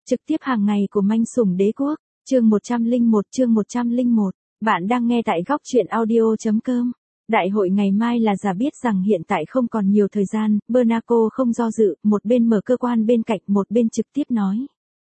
Trực tiếp hàng ngày của Manh Sủng Đế Quốc, chương 101. Bạn đang nghe tại góc truyện audio.com. Đại hội ngày mai là giả biết rằng hiện tại không còn nhiều thời gian, Bernaco không do dự, một bên mở cơ quan bên cạnh một bên trực tiếp nói.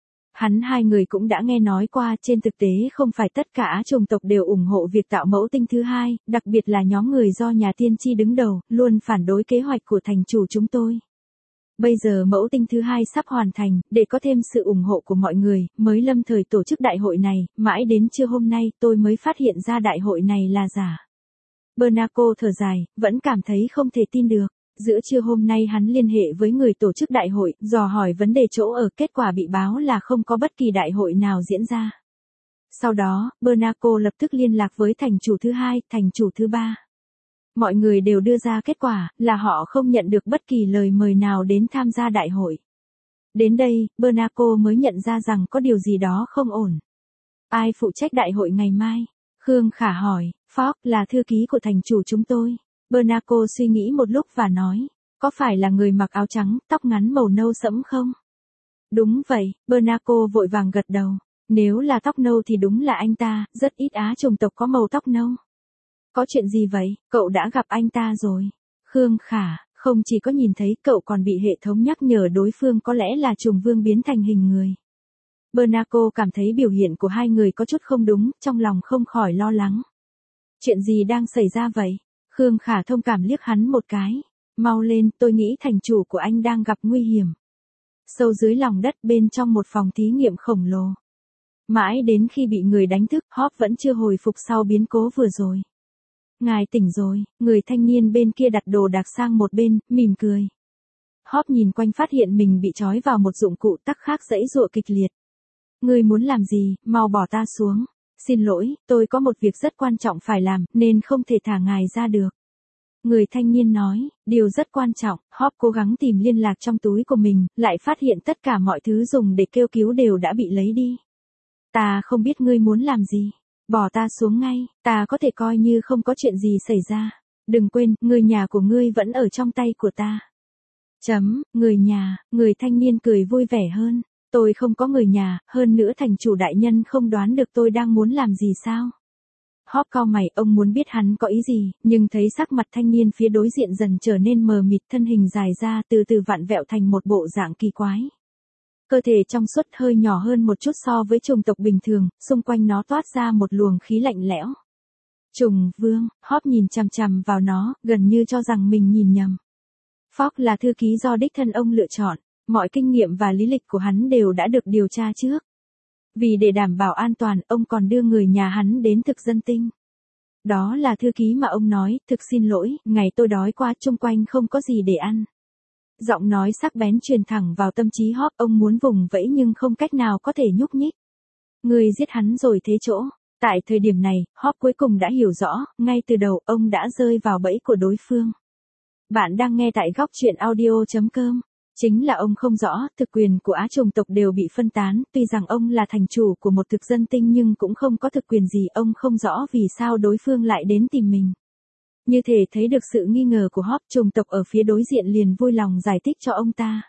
Hai người cũng đã nghe nói qua, trên thực tế không phải tất cả chủng tộc đều ủng hộ việc tạo mẫu tinh thứ hai, đặc biệt là nhóm người do nhà tiên tri đứng đầu, luôn phản đối kế hoạch của thành chủ chúng tôi. Bây giờ mẫu tinh thứ hai sắp hoàn thành, để có thêm sự ủng hộ của mọi người, mới lâm thời tổ chức đại hội này, mãi đến trưa hôm nay tôi mới phát hiện ra đại hội này là giả. Bernaco thở dài, vẫn cảm thấy không thể tin được. Giữa trưa hôm nay hắn liên hệ với người tổ chức đại hội, dò hỏi vấn đề chỗ ở, kết quả bị báo là không có bất kỳ đại hội nào diễn ra. Sau đó, Bernaco lập tức liên lạc với thành chủ thứ hai, thành chủ thứ ba. Mọi người đều đưa ra kết quả là họ không nhận được bất kỳ lời mời nào đến tham gia đại hội. Đến đây, Bernaco mới nhận ra rằng có điều gì đó không ổn. Ai phụ trách đại hội ngày mai? Khương Khả hỏi. Fogg là thư ký của thành chủ chúng tôi. Bernaco suy nghĩ một lúc và nói. Có phải là người mặc áo trắng, tóc ngắn màu nâu sẫm không? Đúng vậy, Bernaco vội vàng gật đầu. Nếu là tóc nâu thì đúng là anh ta, rất ít Á chủng tộc có màu tóc nâu. Có chuyện gì vậy, cậu đã gặp anh ta rồi? Khương Khả, không chỉ có nhìn thấy, cậu còn bị hệ thống nhắc nhở đối phương có lẽ là trùng vương biến thành hình người. Bernaco cảm thấy biểu hiện của hai người có chút không đúng, trong lòng không khỏi lo lắng. Chuyện gì đang xảy ra vậy? Khương Khả thông cảm liếc hắn một cái. Mau lên, tôi nghĩ thành chủ của anh đang gặp nguy hiểm. Sâu dưới lòng đất bên trong một phòng thí nghiệm khổng lồ. Mãi đến khi bị người đánh thức, Hop vẫn chưa hồi phục sau biến cố vừa rồi. Ngài tỉnh rồi, người thanh niên bên kia đặt đồ đạc sang một bên, mỉm cười. Hop nhìn quanh phát hiện mình bị trói vào một dụng cụ tắc khác giãy giụa kịch liệt. Ngươi muốn làm gì, mau bỏ ta xuống. Xin lỗi, tôi có một việc rất quan trọng phải làm, nên không thể thả ngài ra được. Người thanh niên nói, điều rất quan trọng. Hop cố gắng tìm liên lạc trong túi của mình, lại phát hiện tất cả mọi thứ dùng để kêu cứu đều đã bị lấy đi. Ta không biết ngươi muốn làm gì. Bỏ ta xuống ngay, ta có thể coi như không có chuyện gì xảy ra. Đừng quên, người nhà của ngươi vẫn ở trong tay của ta. Người nhà, người thanh niên cười vui vẻ hơn. Tôi không có người nhà, hơn nữa thành chủ đại nhân không đoán được tôi đang muốn làm gì sao? Hop cau mày, ông muốn biết hắn có ý gì, nhưng thấy sắc mặt thanh niên phía đối diện dần trở nên mờ mịt, thân hình dài ra từ từ vặn vẹo thành một bộ dạng kỳ quái. Cơ thể trong suốt hơi nhỏ hơn một chút so với chủng tộc bình thường, xung quanh nó toát ra một luồng khí lạnh lẽo. Trùng vương, Hop nhìn chằm chằm vào nó, gần như cho rằng mình nhìn nhầm. Fogg là thư ký do đích thân ông lựa chọn, mọi kinh nghiệm và lý lịch của hắn đều đã được điều tra trước. Vì để đảm bảo an toàn, ông còn đưa người nhà hắn đến thực dân tinh. Đó là thư ký mà ông nói, thực xin lỗi, ngày tôi đói quá, chung quanh không có gì để ăn. Giọng nói sắc bén truyền thẳng vào tâm trí Hop, ông muốn vùng vẫy nhưng không cách nào có thể nhúc nhích. Người giết hắn rồi thế chỗ. Tại thời điểm này, Hop cuối cùng đã hiểu rõ, ngay từ đầu ông đã rơi vào bẫy của đối phương. Bạn đang nghe tại góc truyện audio.com. Chính là ông không rõ, thực quyền của Á chủng tộc đều bị phân tán, tuy rằng ông là thành chủ của một thực dân tinh nhưng cũng không có thực quyền gì, ông không rõ vì sao đối phương lại đến tìm mình. Như thể thấy được sự nghi ngờ của Hop, chủng tộc ở phía đối diện liền vui lòng giải thích cho ông ta.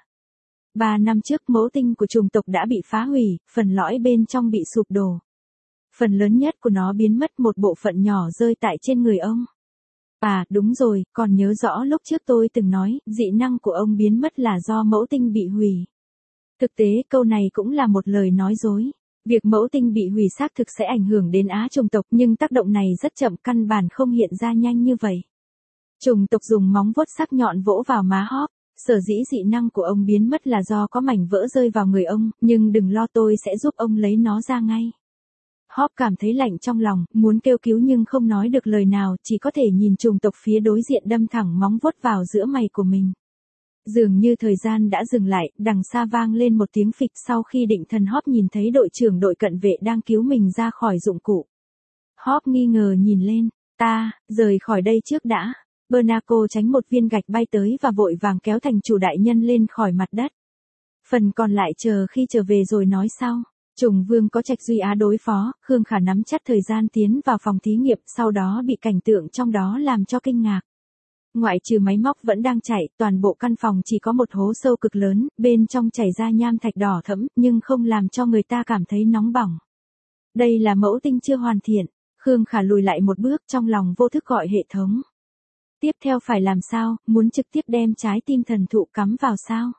3 năm trước mẫu tinh của chủng tộc đã bị phá hủy, phần lõi bên trong bị sụp đổ. Phần lớn nhất của nó biến mất, một bộ phận nhỏ rơi tại trên người ông. À, đúng rồi, còn nhớ rõ lúc trước tôi từng nói, dị năng của ông biến mất là do mẫu tinh bị hủy. Thực tế, câu này cũng là một lời nói dối. Việc mẫu tinh bị hủy xác thực sẽ ảnh hưởng đến Á chủng tộc, nhưng tác động này rất chậm, căn bản không hiện ra nhanh như vậy. Chủng tộc dùng móng vuốt sắc nhọn vỗ vào má Hop. Sở dĩ dị năng của ông biến mất là do có mảnh vỡ rơi vào người ông, nhưng đừng lo, tôi sẽ giúp ông lấy nó ra ngay. Hop cảm thấy lạnh trong lòng, muốn kêu cứu nhưng không nói được lời nào, chỉ có thể nhìn chủng tộc phía đối diện đâm thẳng móng vuốt vào giữa mày của mình. Dường như thời gian đã dừng lại, đằng xa vang lên một tiếng phịch, sau khi định thần Hop nhìn thấy đội trưởng đội cận vệ đang cứu mình ra khỏi dụng cụ. Hop nghi ngờ nhìn lên, rời khỏi đây trước đã. Bernaco tránh một viên gạch bay tới và vội vàng kéo thành chủ đại nhân lên khỏi mặt đất. Phần còn lại chờ khi trở về rồi nói sau. Trùng vương có Trạch Duy Á đối phó, Khương Khả nắm chắc thời gian tiến vào phòng thí nghiệm, sau đó bị cảnh tượng trong đó làm cho kinh ngạc. Ngoại trừ máy móc vẫn đang chạy, toàn bộ căn phòng chỉ có một hố sâu cực lớn, bên trong chảy ra nham thạch đỏ thẫm, nhưng không làm cho người ta cảm thấy nóng bỏng. Đây là mẫu tinh chưa hoàn thiện. Khương Khả lùi lại một bước, trong lòng vô thức gọi hệ thống. Tiếp theo phải làm sao, muốn trực tiếp đem trái tim thần thụ cắm vào sao?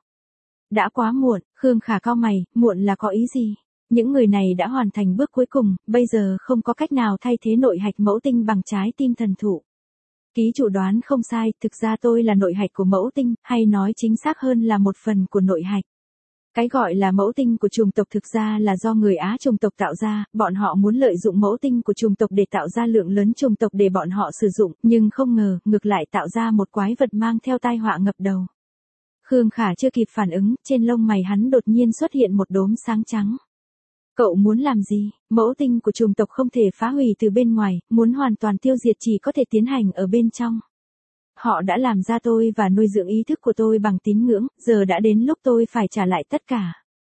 Đã quá muộn, Khương Khả cau mày, muộn là có ý gì? Những người này đã hoàn thành bước cuối cùng, bây giờ không có cách nào thay thế nội hạch mẫu tinh bằng trái tim thần thụ. Ký chủ đoán không sai, thực ra tôi là nội hạch của mẫu tinh, hay nói chính xác hơn là một phần của nội hạch. Cái gọi là mẫu tinh của chủng tộc thực ra là do người Á chủng tộc tạo ra, bọn họ muốn lợi dụng mẫu tinh của chủng tộc để tạo ra lượng lớn chủng tộc để bọn họ sử dụng, nhưng không ngờ, ngược lại tạo ra một quái vật mang theo tai họa ngập đầu. Khương Khả chưa kịp phản ứng, trên lông mày hắn đột nhiên xuất hiện một đốm sáng trắng. Cậu muốn làm gì? Mẫu tinh của chủng tộc không thể phá hủy từ bên ngoài, muốn hoàn toàn tiêu diệt chỉ có thể tiến hành ở bên trong. Họ đã làm ra tôi và nuôi dưỡng ý thức của tôi bằng tín ngưỡng, giờ đã đến lúc tôi phải trả lại tất cả.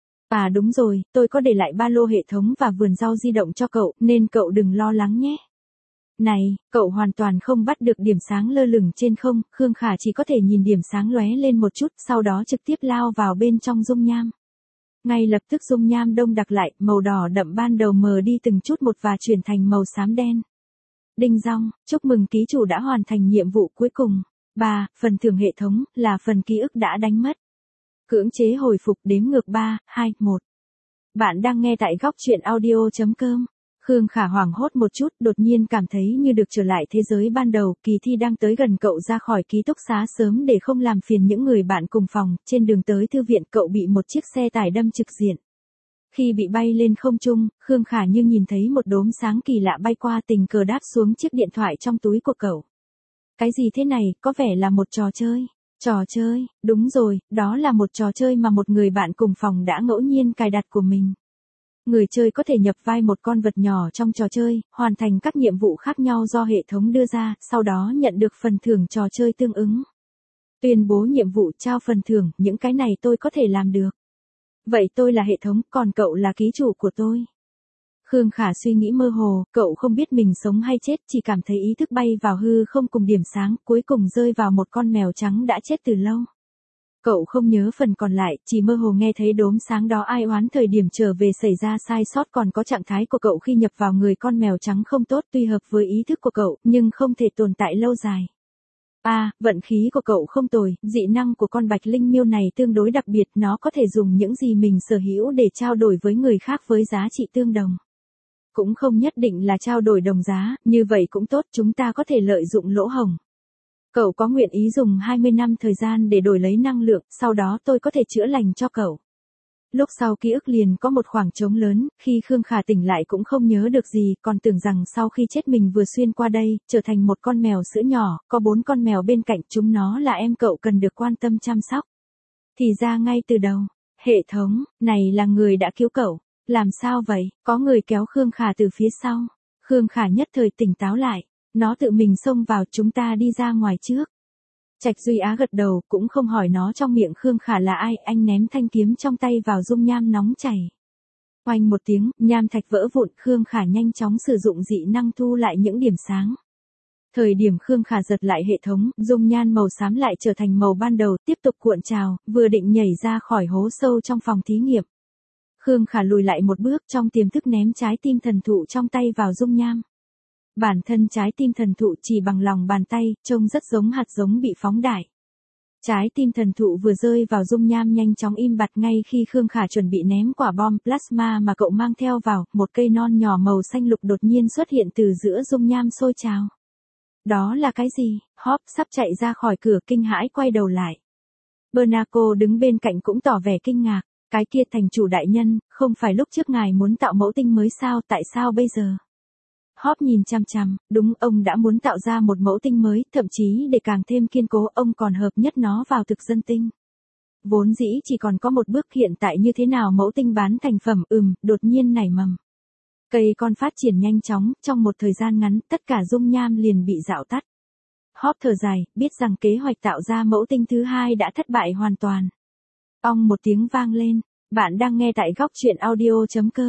À đúng rồi, tôi có để lại ba lô hệ thống và vườn rau di động cho cậu, nên cậu đừng lo lắng nhé. Này, cậu hoàn toàn không bắt được điểm sáng lơ lửng trên không, Khương Khả chỉ có thể nhìn điểm sáng lóe lên một chút, sau đó trực tiếp lao vào bên trong dung nham. Ngay lập tức dung nham đông đặc lại, màu đỏ đậm ban đầu mờ đi từng chút một và chuyển thành màu xám đen. Đinh dong, chúc mừng ký chủ đã hoàn thành nhiệm vụ cuối cùng. 3. Phần thưởng hệ thống, là phần ký ức đã đánh mất. Cưỡng chế hồi phục đếm ngược 3, 2, 1. Bạn đang nghe tại góc truyện audio.com. Khương Khả hoảng hốt một chút, đột nhiên cảm thấy như được trở lại thế giới ban đầu, kỳ thi đang tới gần cậu ra khỏi ký túc xá sớm để không làm phiền những người bạn cùng phòng, trên đường tới thư viện cậu bị một chiếc xe tải đâm trực diện. Khi bị bay lên không trung, Khương Khả như nhìn thấy một đốm sáng kỳ lạ bay qua tình cờ đáp xuống chiếc điện thoại trong túi của cậu. Cái gì thế này, có vẻ là một trò chơi. Trò chơi, đúng rồi, đó là một trò chơi mà một người bạn cùng phòng đã ngẫu nhiên cài đặt của mình. Người chơi có thể nhập vai một con vật nhỏ trong trò chơi, hoàn thành các nhiệm vụ khác nhau do hệ thống đưa ra, sau đó nhận được phần thưởng trò chơi tương ứng. Tuyên bố nhiệm vụ trao phần thưởng, những cái này tôi có thể làm được. Vậy tôi là hệ thống, còn cậu là ký chủ của tôi. Khương Khả suy nghĩ mơ hồ, cậu không biết mình sống hay chết, chỉ cảm thấy ý thức bay vào hư không cùng điểm sáng, cuối cùng rơi vào một con mèo trắng đã chết từ lâu. Cậu không nhớ phần còn lại, chỉ mơ hồ nghe thấy đốm sáng đó ai oán thời điểm trở về xảy ra sai sót, còn có trạng thái của cậu khi nhập vào người con mèo trắng không tốt, tuy hợp với ý thức của cậu, nhưng không thể tồn tại lâu dài. Vận khí của cậu không tồi, dị năng của con bạch linh miêu này tương đối đặc biệt, nó có thể dùng những gì mình sở hữu để trao đổi với người khác với giá trị tương đồng. Cũng không nhất định là trao đổi đồng giá, như vậy cũng tốt, chúng ta có thể lợi dụng lỗ hổng. Cậu có nguyện ý dùng 20 năm thời gian để đổi lấy năng lượng, sau đó tôi có thể chữa lành cho cậu. Lúc sau ký ức liền có một khoảng trống lớn, khi Khương Khả tỉnh lại cũng không nhớ được gì, còn tưởng rằng sau khi chết mình vừa xuyên qua đây, trở thành một con mèo sữa nhỏ, có 4 con mèo bên cạnh, chúng nó là em cậu cần được quan tâm chăm sóc. Thì ra ngay từ đầu, hệ thống, này là người đã cứu cậu. Làm sao vậy, có người kéo Khương Khả từ phía sau. Khương Khả nhất thời tỉnh táo lại, nó tự mình xông vào, chúng ta đi ra ngoài trước. Trạch Duy Á gật đầu, cũng không hỏi nó trong miệng Khương Khả là ai, anh ném thanh kiếm trong tay vào dung nham nóng chảy. Oanh một tiếng, nham thạch vỡ vụn, Khương Khả nhanh chóng sử dụng dị năng thu lại những điểm sáng. Thời điểm Khương Khả giật lại hệ thống, dung nhan màu xám lại trở thành màu ban đầu, tiếp tục cuộn trào, vừa định nhảy ra khỏi hố sâu trong phòng thí nghiệm. Khương Khả lùi lại một bước, trong tiềm thức ném trái tim thần thụ trong tay vào dung nham. Bản thân trái tim thần thụ chỉ bằng lòng bàn tay, trông rất giống hạt giống bị phóng đại. Trái tim thần thụ vừa rơi vào dung nham nhanh chóng im bặt, ngay khi Khương Khả chuẩn bị ném quả bom plasma mà cậu mang theo vào, một cây non nhỏ màu xanh lục đột nhiên xuất hiện từ giữa dung nham sôi trào. Đó là cái gì? Hop sắp chạy ra khỏi cửa kinh hãi quay đầu lại. Bernaco đứng bên cạnh cũng tỏ vẻ kinh ngạc. Cái kia thành chủ đại nhân, không phải lúc trước ngài muốn tạo mẫu tinh mới sao, tại sao bây giờ? Hop nhìn chằm chằm, đúng, ông đã muốn tạo ra một mẫu tinh mới, thậm chí để càng thêm kiên cố, ông còn hợp nhất nó vào thực dân tinh. Vốn dĩ chỉ còn có một bước, hiện tại như thế nào mẫu tinh bán thành phẩm, đột nhiên nảy mầm. Cây con phát triển nhanh chóng, trong một thời gian ngắn, tất cả dung nham liền bị rạo tắt. Hop thở dài, biết rằng kế hoạch tạo ra mẫu tinh thứ hai đã thất bại hoàn toàn. Ong một tiếng vang lên, bạn đang nghe tại góc truyện audio.com.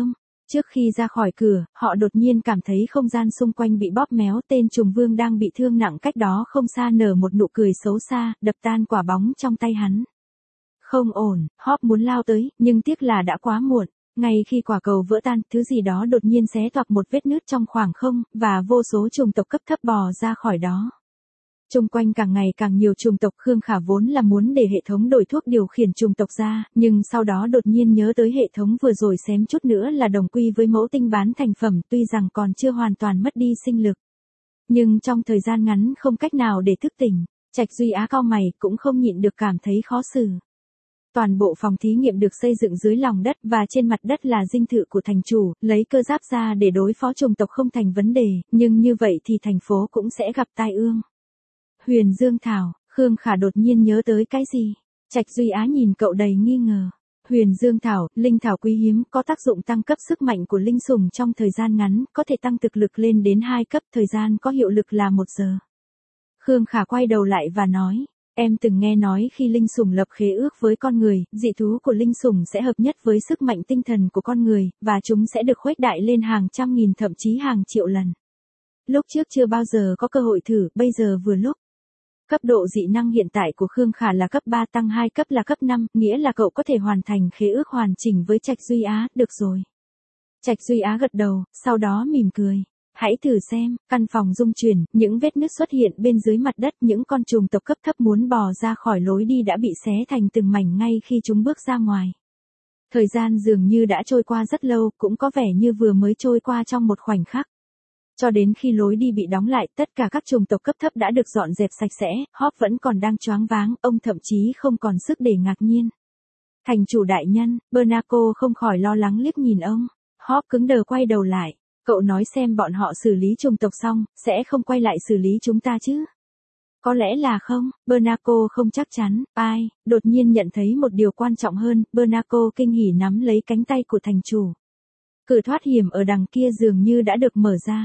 Trước khi ra khỏi cửa, họ đột nhiên cảm thấy không gian xung quanh bị bóp méo, tên trùng vương đang bị thương nặng cách đó không xa nở một nụ cười xấu xa, đập tan quả bóng trong tay hắn. Không ổn, Hop muốn lao tới, nhưng tiếc là đã quá muộn. Ngay khi quả cầu vỡ tan, thứ gì đó đột nhiên xé toạc một vết nứt trong khoảng không, và vô số chủng tộc cấp thấp bò ra khỏi đó. Xung quanh càng ngày càng nhiều chủng tộc. Khương Khả vốn là muốn để hệ thống đổi thuốc điều khiển chủng tộc ra, nhưng sau đó đột nhiên nhớ tới hệ thống vừa rồi xém chút nữa là đồng quy với mẫu tinh bán thành phẩm, tuy rằng còn chưa hoàn toàn mất đi sinh lực. Nhưng trong thời gian ngắn không cách nào để thức tỉnh. Trạch Duy Á cau mày, cũng không nhịn được cảm thấy khó xử. Toàn bộ phòng thí nghiệm được xây dựng dưới lòng đất và trên mặt đất là dinh thự của thành chủ, lấy cơ giáp ra để đối phó chủng tộc không thành vấn đề, nhưng như vậy thì thành phố cũng sẽ gặp tai ương. Huyền Dương Thảo, Khương Khả đột nhiên nhớ tới cái gì? Trạch Duy Á nhìn cậu đầy nghi ngờ. Huyền Dương Thảo, linh thảo quý hiếm, có tác dụng tăng cấp sức mạnh của linh sủng trong thời gian ngắn, có thể tăng thực lực lên đến 2 cấp, thời gian có hiệu lực là 1 giờ. Khương Khả quay đầu lại và nói, em từng nghe nói khi linh sủng lập khế ước với con người, dị thú của linh sủng sẽ hợp nhất với sức mạnh tinh thần của con người, và chúng sẽ được khuếch đại lên hàng trăm nghìn thậm chí hàng triệu lần. Lúc trước chưa bao giờ có cơ hội thử, bây giờ vừa lúc. Cấp độ dị năng hiện tại của Khương Khả là cấp 3 tăng 2 cấp là cấp 5, nghĩa là cậu có thể hoàn thành khế ước hoàn chỉnh với Trạch Duy Á, được rồi. Trạch Duy Á gật đầu, sau đó mỉm cười. Hãy thử xem, căn phòng rung chuyển, những vết nứt xuất hiện bên dưới mặt đất, những con trùng tộc cấp thấp muốn bò ra khỏi lối đi đã bị xé thành từng mảnh ngay khi chúng bước ra ngoài. Thời gian dường như đã trôi qua rất lâu, cũng có vẻ như vừa mới trôi qua trong một khoảnh khắc. Cho đến khi lối đi bị đóng lại, tất cả các chủng tộc cấp thấp đã được dọn dẹp sạch sẽ, Hop vẫn còn đang choáng váng, ông thậm chí không còn sức để ngạc nhiên. Thành chủ đại nhân, Bernaco không khỏi lo lắng liếc nhìn ông. Hop cứng đờ quay đầu lại. Cậu nói xem bọn họ xử lý chủng tộc xong, sẽ không quay lại xử lý chúng ta chứ? Có lẽ là không, Bernaco không chắc chắn. Ai, đột nhiên nhận thấy một điều quan trọng hơn, Bernaco kinh hỉ nắm lấy cánh tay của thành chủ. Cửa thoát hiểm ở đằng kia dường như đã được mở ra.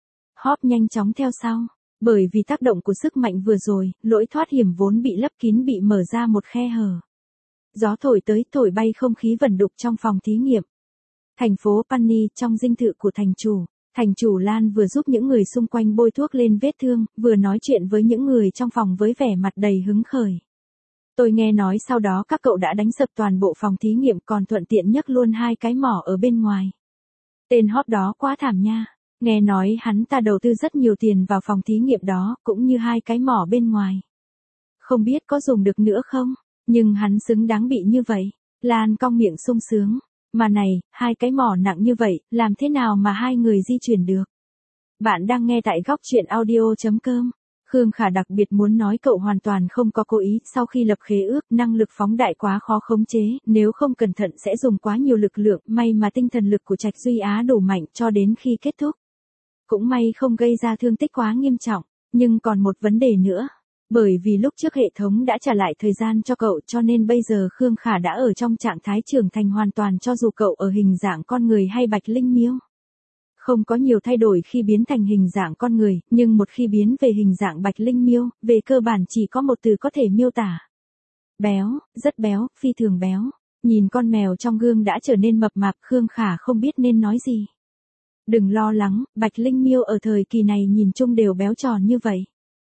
Hop nhanh chóng theo sau. Bởi vì tác động của sức mạnh vừa rồi, lỗ thoát hiểm vốn bị lấp kín bị mở ra một khe hở. Gió thổi tới thổi bay không khí vẩn đục trong phòng thí nghiệm. Thành phố Panny, trong dinh thự của thành chủ Lan vừa giúp những người xung quanh bôi thuốc lên vết thương, vừa nói chuyện với những người trong phòng với vẻ mặt đầy hứng khởi. Tôi nghe nói sau đó các cậu đã đánh sập toàn bộ phòng thí nghiệm, còn thuận tiện nhấc luôn 2 cái mỏ ở bên ngoài. Tên Hop đó quá thảm nha. Nghe nói hắn ta đầu tư rất nhiều tiền vào phòng thí nghiệm đó, cũng như 2 cái mỏ bên ngoài. Không biết có dùng được nữa không, nhưng hắn xứng đáng bị như vậy. Lan cong miệng sung sướng. Mà này, 2 cái mỏ nặng như vậy, làm thế nào mà 2 người di chuyển được? Bạn đang nghe tại góc truyện audio.com. Khương Khả đặc biệt muốn nói cậu hoàn toàn không có cố ý, sau khi lập khế ước, năng lực phóng đại quá khó khống chế, nếu không cẩn thận sẽ dùng quá nhiều lực lượng, may mà tinh thần lực của Trạch Duy Á đủ mạnh cho đến khi kết thúc. Cũng may không gây ra thương tích quá nghiêm trọng, nhưng còn một vấn đề nữa. Bởi vì lúc trước hệ thống đã trả lại thời gian cho cậu cho nên bây giờ Khương Khả đã ở trong trạng thái trưởng thành hoàn toàn cho dù cậu ở hình dạng con người hay Bạch Linh Miêu. Không có nhiều thay đổi khi biến thành hình dạng con người, nhưng một khi biến về hình dạng Bạch Linh Miêu, về cơ bản chỉ có một từ có thể miêu tả. Béo, rất béo, phi thường béo. Nhìn con mèo trong gương đã trở nên mập mạp, Khương Khả không biết nên nói gì. Đừng lo lắng, Bạch Linh Miêu ở thời kỳ này nhìn chung đều béo tròn như vậy.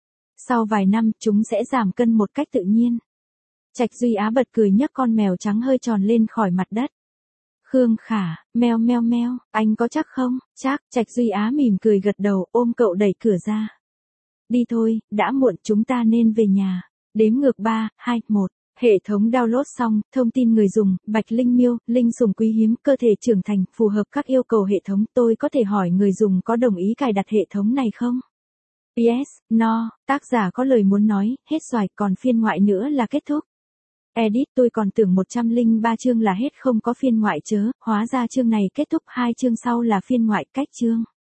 Sau vài năm, chúng sẽ giảm cân một cách tự nhiên. Trạch Duy Á bật cười nhấc con mèo trắng hơi tròn lên khỏi mặt đất. Khương Khả, meo meo meo, anh có chắc không? Chắc, Trạch Duy Á mỉm cười gật đầu, ôm cậu đẩy cửa ra. Đi thôi, đã muộn, chúng ta nên về nhà. Đếm ngược 3, 2, 1. Hệ thống download xong, thông tin người dùng, Bạch Linh Miêu, linh sủng quý hiếm, cơ thể trưởng thành, phù hợp các yêu cầu hệ thống. Tôi có thể hỏi người dùng có đồng ý cài đặt hệ thống này không? Yes, no, tác giả có lời muốn nói, hết xoài, còn phiên ngoại nữa là kết thúc. Edit, tôi còn tưởng 103 chương là hết không có phiên ngoại chớ, hóa ra chương này kết thúc, 2 chương sau là phiên ngoại, cách chương.